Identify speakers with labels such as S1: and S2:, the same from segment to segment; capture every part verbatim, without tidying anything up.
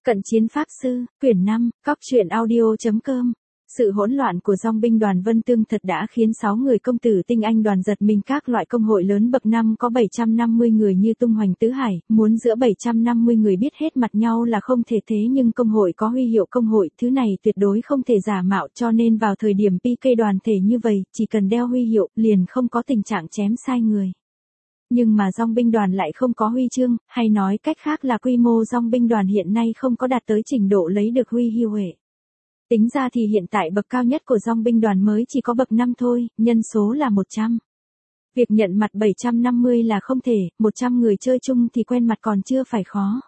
S1: Cận chiến pháp sư, quyển năm, cóc truyện audio.com. Sự hỗn loạn của dòng binh đoàn Vân Tương thật đã khiến sáu người công tử tinh anh đoàn giật mình. Các loại công hội lớn bậc năm có bảy trăm năm mươi người như tung hoành tứ hải, muốn giữa bảy trăm năm mươi người biết hết mặt nhau là không thể. Thế nhưng công hội có huy hiệu công hội, thứ này tuyệt đối không thể giả mạo, cho nên vào thời điểm pê ca đoàn thể như vậy, chỉ cần đeo huy hiệu, liền không có tình trạng chém sai người. Nhưng mà dòng binh đoàn lại không có huy chương, hay nói cách khác là quy mô dòng binh đoàn hiện nay không có đạt tới trình độ lấy được huy hiệu hệ. Tính ra thì hiện tại bậc cao nhất của dòng binh đoàn mới chỉ có bậc năm thôi, nhân số là một trăm. Việc nhận mặt bảy trăm năm mươi là không thể, một trăm người chơi chung thì quen mặt còn chưa phải khó.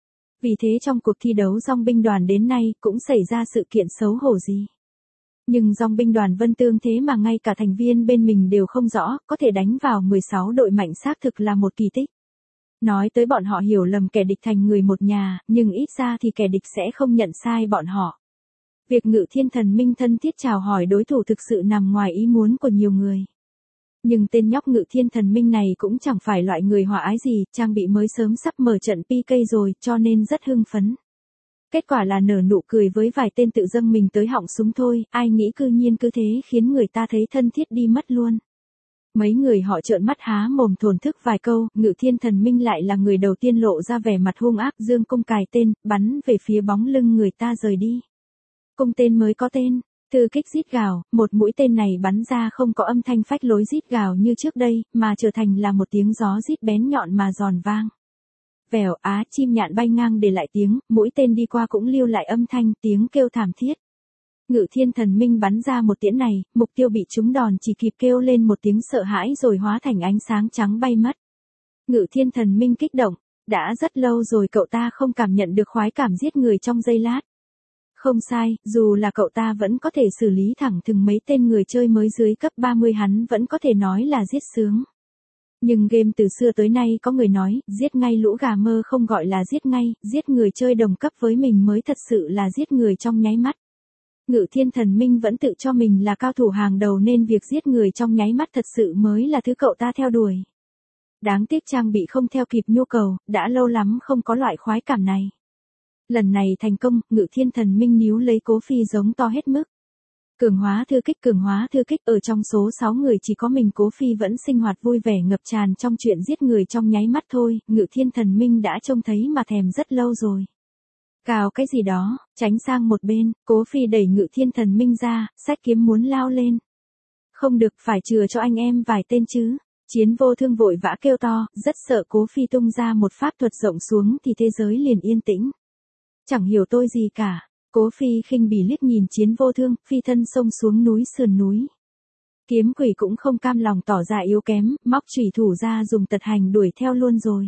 S1: Vì thế trong cuộc thi đấu dòng binh đoàn đến nay cũng xảy ra sự kiện xấu hổ gì. Nhưng dòng binh đoàn Vân Tương thế mà ngay cả thành viên bên mình đều không rõ, có thể đánh vào mười sáu đội mạnh xác thực là một kỳ tích. Nói tới bọn họ hiểu lầm kẻ địch thành người một nhà, nhưng ít ra thì kẻ địch sẽ không nhận sai bọn họ. Việc Ngự Thiên Thần Minh thân thiết chào hỏi đối thủ thực sự nằm ngoài ý muốn của nhiều người. Nhưng tên nhóc Ngự Thiên Thần Minh này cũng chẳng phải loại người hòa ái gì, trang bị mới sớm sắp mở trận pê ca rồi, cho nên rất hưng phấn. Kết quả là nở nụ cười với vài tên tự dâng mình tới họng súng thôi, ai nghĩ cư nhiên cứ thế khiến người ta thấy thân thiết đi mất luôn. Mấy người họ trợn mắt há mồm thổn thức vài câu, Ngự Thiên Thần Minh lại là người đầu tiên lộ ra vẻ mặt hung ác, dương cung cài tên, bắn về phía bóng lưng người ta rời đi. Cung tên mới có tên, thư kích rít gào, một mũi tên này bắn ra không có âm thanh phách lối rít gào như trước đây, mà trở thành là một tiếng gió rít bén nhọn mà giòn vang. Vèo, á, chim nhạn bay ngang để lại tiếng, mũi tên đi qua cũng lưu lại âm thanh, tiếng kêu thảm thiết. Ngự Thiên Thần Minh bắn ra một tiễn này, mục tiêu bị trúng đòn chỉ kịp kêu lên một tiếng sợ hãi rồi hóa thành ánh sáng trắng bay mất. Ngự Thiên Thần Minh kích động, đã rất lâu rồi cậu ta không cảm nhận được khoái cảm giết người trong giây lát. Không sai, dù là cậu ta vẫn có thể xử lý thẳng thừng mấy tên người chơi mới dưới cấp ba mươi, hắn vẫn có thể nói là giết sướng. Nhưng game từ xưa tới nay có người nói, giết ngay lũ gà mơ không gọi là giết ngay, giết người chơi đồng cấp với mình mới thật sự là giết người trong nháy mắt. Ngự Thiên Thần Minh vẫn tự cho mình là cao thủ hàng đầu nên việc giết người trong nháy mắt thật sự mới là thứ cậu ta theo đuổi. Đáng tiếc trang bị không theo kịp nhu cầu, đã lâu lắm không có loại khoái cảm này. Lần này thành công, Ngự Thiên Thần Minh níu lấy Cố Phi giống to hết mức. Cường hóa thư kích, cường hóa thư kích, ở trong số sáu người chỉ có mình Cố Phi vẫn sinh hoạt vui vẻ ngập tràn trong chuyện giết người trong nháy mắt thôi, Ngự Thiên Thần Minh đã trông thấy mà thèm rất lâu rồi. Cào cái gì đó, tránh sang một bên, Cố Phi đẩy Ngự Thiên Thần Minh ra, xách kiếm muốn lao lên. Không được, phải chừa cho anh em vài tên chứ. Chiến Vô Thương vội vã kêu to, rất sợ Cố Phi tung ra một pháp thuật rộng xuống thì thế giới liền yên tĩnh. Chẳng hiểu tôi gì cả. Cố Phi khinh bỉ liếc nhìn Chiến Vô Thương, phi thân xông xuống núi sườn núi. Kiếm Quỷ cũng không cam lòng tỏ ra yếu kém, móc chủy thủ ra dùng tật hành đuổi theo luôn rồi.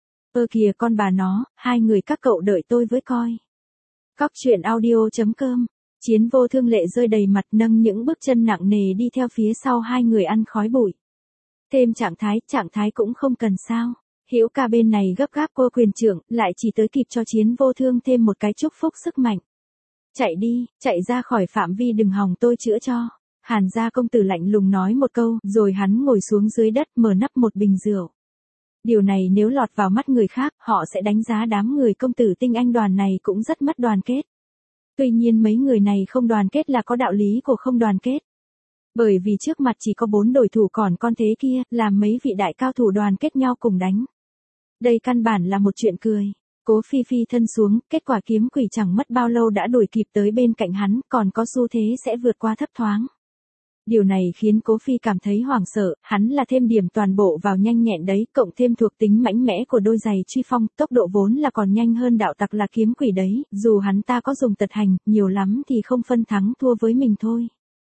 S1: Ơ kìa con bà nó, hai người các cậu đợi tôi với coi. Cóc truyện audio.com. Chiến Vô Thương lệ rơi đầy mặt, nâng những bước chân nặng nề đi theo phía sau hai người ăn khói bụi. Thêm trạng thái, trạng thái cũng không cần sao. Hữu Ca bên này gấp gáp cô quyền trưởng, lại chỉ tới kịp cho Chiến Vô Thương thêm một cái chúc phúc sức mạnh. Chạy đi, chạy ra khỏi phạm vi đừng hòng tôi chữa cho. Hàn gia công tử lạnh lùng nói một câu, rồi hắn ngồi xuống dưới đất mở nắp một bình rượu. Điều này nếu lọt vào mắt người khác, họ sẽ đánh giá đám người công tử tinh anh đoàn này cũng rất mất đoàn kết. Tuy nhiên mấy người này không đoàn kết là có đạo lý của không đoàn kết. Bởi vì trước mặt chỉ có bốn đối thủ còn con thế kia, làm mấy vị đại cao thủ đoàn kết nhau cùng đánh. Đây căn bản là một chuyện cười. Cố Phi phi thân xuống, kết quả Kiếm Quỷ chẳng mất bao lâu đã đuổi kịp tới bên cạnh hắn, còn có xu thế sẽ vượt qua thấp thoáng. Điều này khiến Cố Phi cảm thấy hoảng sợ, hắn là thêm điểm toàn bộ vào nhanh nhẹn đấy, cộng thêm thuộc tính mạnh mẽ của đôi giày truy phong, tốc độ vốn là còn nhanh hơn đạo tặc là Kiếm Quỷ đấy, dù hắn ta có dùng tật hành, nhiều lắm thì không phân thắng thua với mình thôi.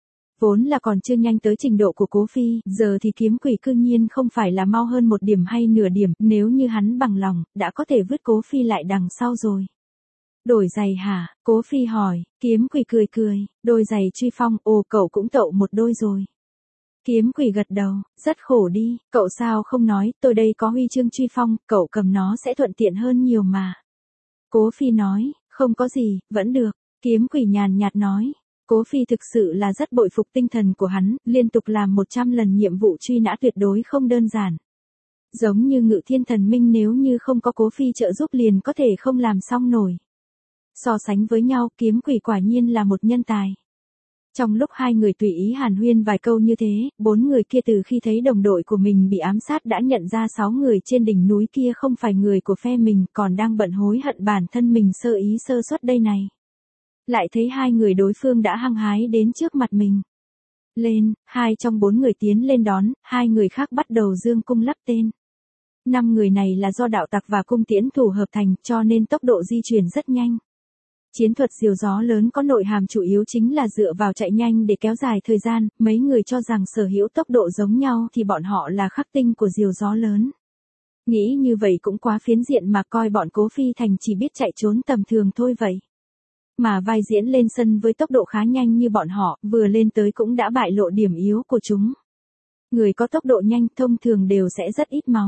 S1: Vốn là còn chưa nhanh tới trình độ của Cố Phi, giờ thì Kiếm Quỷ cư nhiên không phải là mau hơn một điểm hay nửa điểm, nếu như hắn bằng lòng, đã có thể vứt Cố Phi lại đằng sau rồi. Đổi giày hả? Cố Phi hỏi, Kiếm Quỷ cười cười, đôi giày truy phong, ồ cậu cũng tậu một đôi rồi. Kiếm Quỷ gật đầu, rất khổ đi, cậu sao không nói, tôi đây có huy chương truy phong, cậu cầm nó sẽ thuận tiện hơn nhiều mà. Cố Phi nói, không có gì, vẫn được, Kiếm Quỷ nhàn nhạt nói. Cố Phi thực sự là rất bội phục tinh thần của hắn, liên tục làm một trăm lần nhiệm vụ truy nã tuyệt đối không đơn giản. Giống như Ngự Thiên Thần Minh nếu như không có Cố Phi trợ giúp liền có thể không làm xong nổi. So sánh với nhau, kiếm quỷ quả nhiên là một nhân tài. Trong lúc hai người tùy ý hàn huyên vài câu như thế, bốn người kia từ khi thấy đồng đội của mình bị ám sát đã nhận ra sáu người trên đỉnh núi kia không phải người của phe mình, còn đang bận hối hận bản thân mình sơ ý sơ suất đây này. Lại thấy hai người đối phương đã hăng hái đến trước mặt mình. Lên, hai trong bốn người tiến lên đón, hai người khác bắt đầu dương cung lắp tên. Năm người này là do đạo tặc và cung tiễn thủ hợp thành cho nên tốc độ di chuyển rất nhanh. Chiến thuật diều gió lớn có nội hàm chủ yếu chính là dựa vào chạy nhanh để kéo dài thời gian, mấy người cho rằng sở hữu tốc độ giống nhau thì bọn họ là khắc tinh của diều gió lớn. Nghĩ như vậy cũng quá phiến diện mà coi bọn Cố Phi Thành chỉ biết chạy trốn tầm thường thôi vậy. Mà vai diễn lên sân với tốc độ khá nhanh như bọn họ, vừa lên tới cũng đã bại lộ điểm yếu của chúng. Người có tốc độ nhanh thông thường đều sẽ rất ít máu.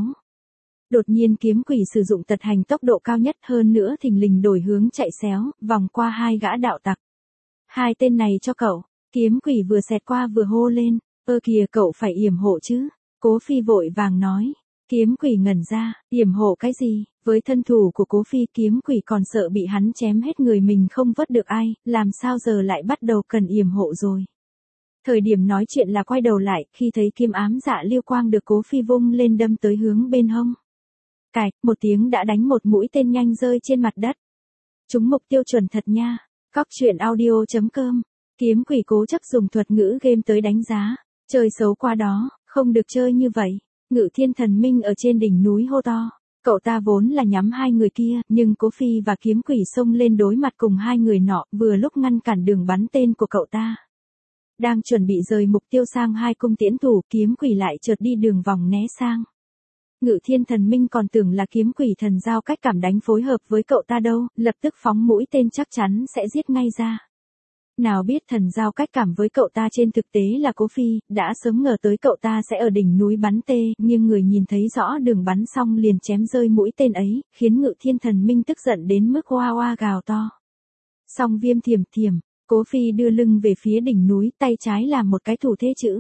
S1: Đột nhiên kiếm quỷ sử dụng tật hành tốc độ cao nhất hơn nữa thình lình đổi hướng chạy xéo, vòng qua hai gã đạo tặc. Hai tên này cho cậu, kiếm quỷ vừa xẹt qua vừa hô lên, ơ kìa cậu phải yểm hộ chứ, Cố Phi vội vàng nói. Kiếm quỷ ngẩn ra, yểm hộ cái gì, với thân thủ của Cố Phi kiếm quỷ còn sợ bị hắn chém hết người mình không vớt được ai, làm sao giờ lại bắt đầu cần yểm hộ rồi. Thời điểm nói chuyện là quay đầu lại, khi thấy kiếm ám dạ lưu quang được Cố Phi vung lên đâm tới hướng bên hông. Cạch, một tiếng đã đánh một mũi tên nhanh rơi trên mặt đất. Trúng mục tiêu chuẩn thật nha. Cóc truyện audio chấm com. Kiếm quỷ cố chấp dùng thuật ngữ game tới đánh giá. Chơi xấu qua đó, không được chơi như vậy. Ngự Thiên Thần Minh ở trên đỉnh núi hô to. Cậu ta vốn là nhắm hai người kia, nhưng Cố Phi và kiếm quỷ xông lên đối mặt cùng hai người nọ, vừa lúc ngăn cản đường bắn tên của cậu ta. Đang chuẩn bị rời mục tiêu sang hai cung tiễn thủ, kiếm quỷ lại chợt đi đường vòng né sang. Ngự Thiên Thần Minh còn tưởng là kiếm quỷ thần giao cách cảm đánh phối hợp với cậu ta đâu, lập tức phóng mũi tên chắc chắn sẽ giết ngay ra. Nào biết thần giao cách cảm với cậu ta trên thực tế là Cố Phi, đã sớm ngờ tới cậu ta sẽ ở đỉnh núi bắn tê, nhưng người nhìn thấy rõ đường bắn xong liền chém rơi mũi tên ấy, khiến Ngự Thiên Thần Minh tức giận đến mức oa oa gào to. Song viêm thiểm thiểm, Cố Phi đưa lưng về phía đỉnh núi, tay trái làm một cái thủ thế chữ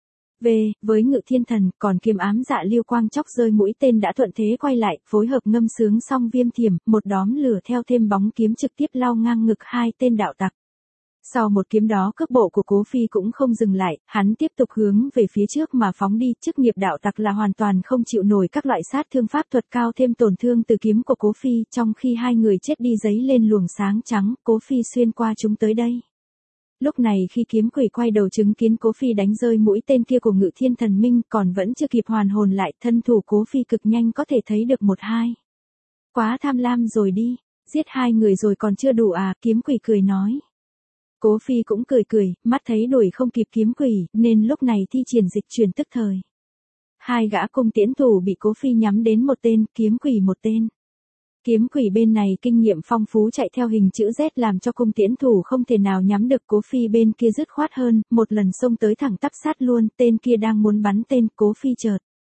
S1: về, với Ngự Thiên Thần, còn kiếm ám dạ lưu quang chóc rơi mũi tên đã thuận thế quay lại, phối hợp ngâm sướng song viêm thiểm, một đóm lửa theo thêm bóng kiếm trực tiếp lao ngang ngực hai tên đạo tặc. Sau một kiếm đó cước bộ của Cố Phi cũng không dừng lại, hắn tiếp tục hướng về phía trước mà phóng đi, chức nghiệp đạo tặc là hoàn toàn không chịu nổi các loại sát thương pháp thuật cao thêm tổn thương từ kiếm của Cố Phi, trong khi hai người chết đi giấy lên luồng sáng trắng, Cố Phi xuyên qua chúng tới đây. Lúc này khi kiếm quỷ quay đầu chứng kiến Cố Phi đánh rơi mũi tên kia của Ngự Thiên Thần Minh còn vẫn chưa kịp hoàn hồn lại, thân thủ Cố Phi cực nhanh có thể thấy được một hai. Quá tham lam rồi đi, giết hai người rồi còn chưa đủ à, kiếm quỷ cười nói. Cố Phi cũng cười cười, mắt thấy đuổi không kịp kiếm quỷ, nên lúc này thi triển dịch chuyển tức thời. Hai gã cung tiễn thủ bị Cố Phi nhắm đến một tên, kiếm quỷ một tên. Kiếm quỷ bên này kinh nghiệm phong phú chạy theo hình chữ Z làm cho cung tiễn thủ không thể nào nhắm được, Cố Phi bên kia dứt khoát hơn, một lần xông tới thẳng tắp sát luôn, tên kia đang muốn bắn tên, Cố Phi chợt.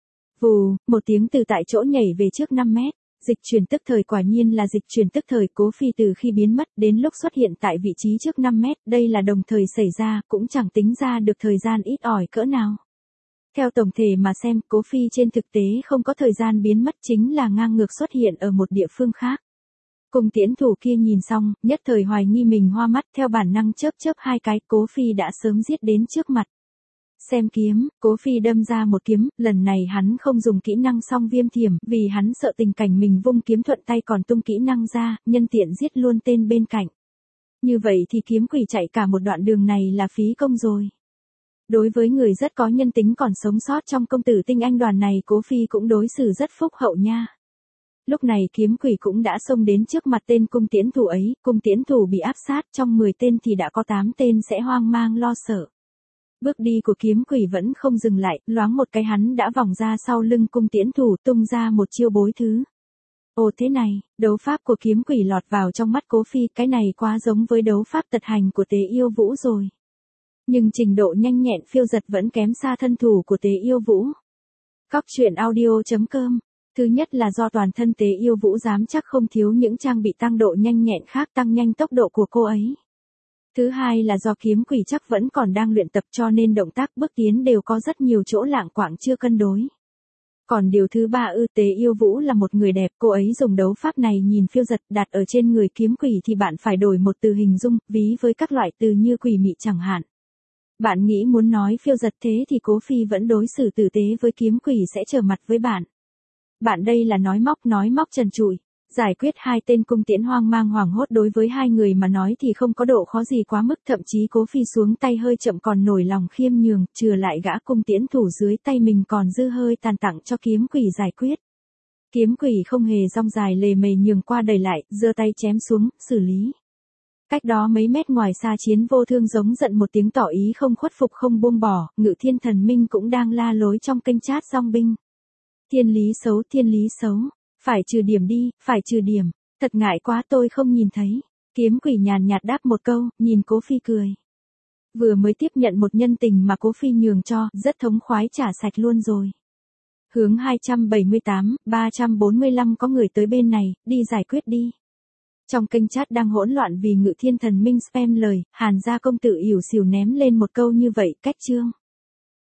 S1: Vù, một tiếng từ tại chỗ nhảy về trước năm mét. Dịch chuyển tức thời quả nhiên là dịch chuyển tức thời, Cố Phi từ khi biến mất đến lúc xuất hiện tại vị trí trước năm mét, đây là đồng thời xảy ra, cũng chẳng tính ra được thời gian ít ỏi cỡ nào. Theo tổng thể mà xem, Cố Phi trên thực tế không có thời gian biến mất, chính là ngang ngược xuất hiện ở một địa phương khác. Cung tiễn thủ kia nhìn xong, nhất thời hoài nghi mình hoa mắt, theo bản năng chớp chớp hai cái, Cố Phi đã sớm giết đến trước mặt. Xem kiếm, Cố Phi đâm ra một kiếm, lần này hắn không dùng kỹ năng song viêm thiểm, vì hắn sợ tình cảnh mình vung kiếm thuận tay còn tung kỹ năng ra, nhân tiện giết luôn tên bên cạnh. Như vậy thì kiếm quỷ chạy cả một đoạn đường này là phí công rồi. Đối với người rất có nhân tính còn sống sót trong công tử tinh anh đoàn này, Cố Phi cũng đối xử rất phúc hậu nha. Lúc này kiếm quỷ cũng đã xông đến trước mặt tên cung tiễn thủ ấy, cung tiễn thủ bị áp sát, trong mười tên thì đã có tám tên sẽ hoang mang lo sợ. Bước đi của kiếm quỷ vẫn không dừng lại, loáng một cái hắn đã vòng ra sau lưng cung tiễn thủ, tung ra một chiêu bối thứ. Ồ thế này, đấu pháp của kiếm quỷ lọt vào trong mắt Cố Phi, cái này quá giống với đấu pháp tật hành của Tế Yêu Vũ rồi. Nhưng trình độ nhanh nhẹn phiêu giật vẫn kém xa thân thủ của Tế Yêu Vũ. Cóc truyện audio chấm com. Thứ nhất là do toàn thân Tế Yêu Vũ dám chắc không thiếu những trang bị tăng độ nhanh nhẹn khác tăng nhanh tốc độ của cô ấy. Thứ hai là do kiếm quỷ chắc vẫn còn đang luyện tập cho nên động tác bước tiến đều có rất nhiều chỗ lạng quạng chưa cân đối. Còn điều thứ ba ư Tế Yêu Vũ là một người đẹp, cô ấy dùng đấu pháp này nhìn phiêu giật đặt ở trên người kiếm quỷ thì bạn phải đổi một từ hình dung, ví với các loại từ như quỷ mị chẳng hạn. Bạn nghĩ muốn nói phiêu giật thế thì Cố Phi vẫn đối xử tử tế với kiếm quỷ sẽ trở mặt với bạn. Bạn đây là nói móc nói móc trần trụi. Giải quyết hai tên cung tiễn hoang mang hoảng hốt đối với hai người mà nói thì không có độ khó gì quá mức, thậm chí Cố Phi xuống tay hơi chậm còn nổi lòng khiêm nhường, chừa lại gã cung tiễn thủ dưới tay mình còn dư hơi tàn tặng cho kiếm quỷ giải quyết. Kiếm quỷ không hề rong dài lề mề nhường qua đẩy lại, giơ tay chém xuống, xử lý. Cách đó mấy mét ngoài xa Chiến Vô Thương giống giận một tiếng tỏ ý không khuất phục không buông bỏ, Ngự Thiên Thần Minh cũng đang la lối trong kênh chat dong binh. Thiên lý xấu, thiên lý xấu. Phải trừ điểm đi, phải trừ điểm. Thật ngại quá tôi không nhìn thấy. Kiếm quỷ nhàn nhạt đáp một câu, nhìn Cố Phi cười. Vừa mới tiếp nhận một nhân tình mà Cố Phi nhường cho, rất thống khoái trả sạch luôn rồi. Hướng hai trăm bảy mươi tám, ba trăm bốn mươi lăm có người tới bên này, đi giải quyết đi. Trong kênh chat đang hỗn loạn vì Ngự Thiên Thần Minh spam lời, Hàn gia công tử ỉu xìu ném lên một câu như vậy, cách chương.